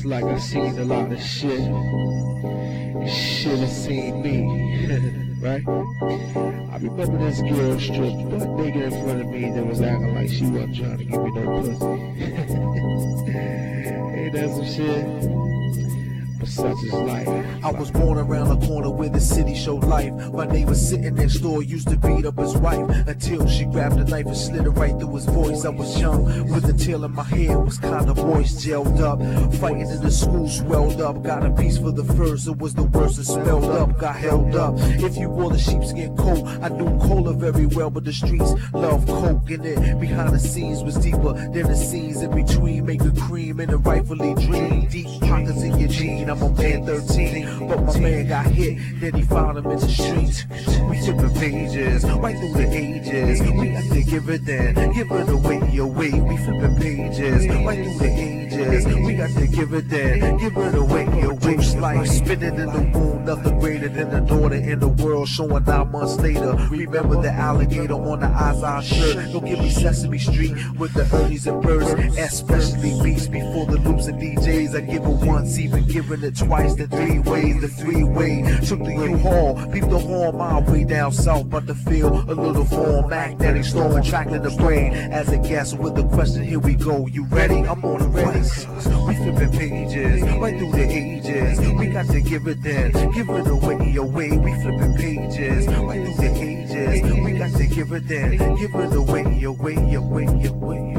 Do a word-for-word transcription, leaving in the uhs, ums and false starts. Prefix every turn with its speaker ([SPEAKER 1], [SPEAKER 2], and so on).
[SPEAKER 1] It's like I seen a lot of shit. You should have seen me, right? I remember this girl stripped butt naked in front of me that was acting like she wasn't trying to give me no pussy. Ain't that some shit? But such is life.
[SPEAKER 2] I was born around the corner where the city showed life. My neighbor sitting next door used to beat up his wife until she grabbed a knife and slid it right through his voice. I was young with the tail in my hair was kinda moist, gelled up. Fighting in the school, swelled up. Got a piece for the first, it was the worst. It spelled up, got held up. If you wore the sheepskin coat, I knew cola very well, but the streets love coke. And it behind the scenes was deeper than the scenes in between. Making cream and a rightfully dream. Deep pockets in your jeans. I'm a man thirteen, but my man got hit, then he found him in the streets. We flipping pages, right through the ages. We got to give it then, give it away, away. We flipping pages, right through the ages. We got to give it then, give it away, away. Life spinning in the womb, nothing greater than a daughter in the world. Showing nine months later. Remember the alligator on the Izod shirt. Don't give me Sesame Street with the Ernies and Birds, especially beats before the loops and D Js. I give it once, even giving it twice, the three ways, the three-way. Took the U-Haul, beat the horn my way down south, but to feel a little form. Mac Daddy storm, tracking the brain as a guest with the question. Here we go, you ready? I'm on the race. We flipping pages, right through the ages. We got to give it then, give it away, away. We flipping pages, right through the ages. We got to give it then, give it away, away, away, away.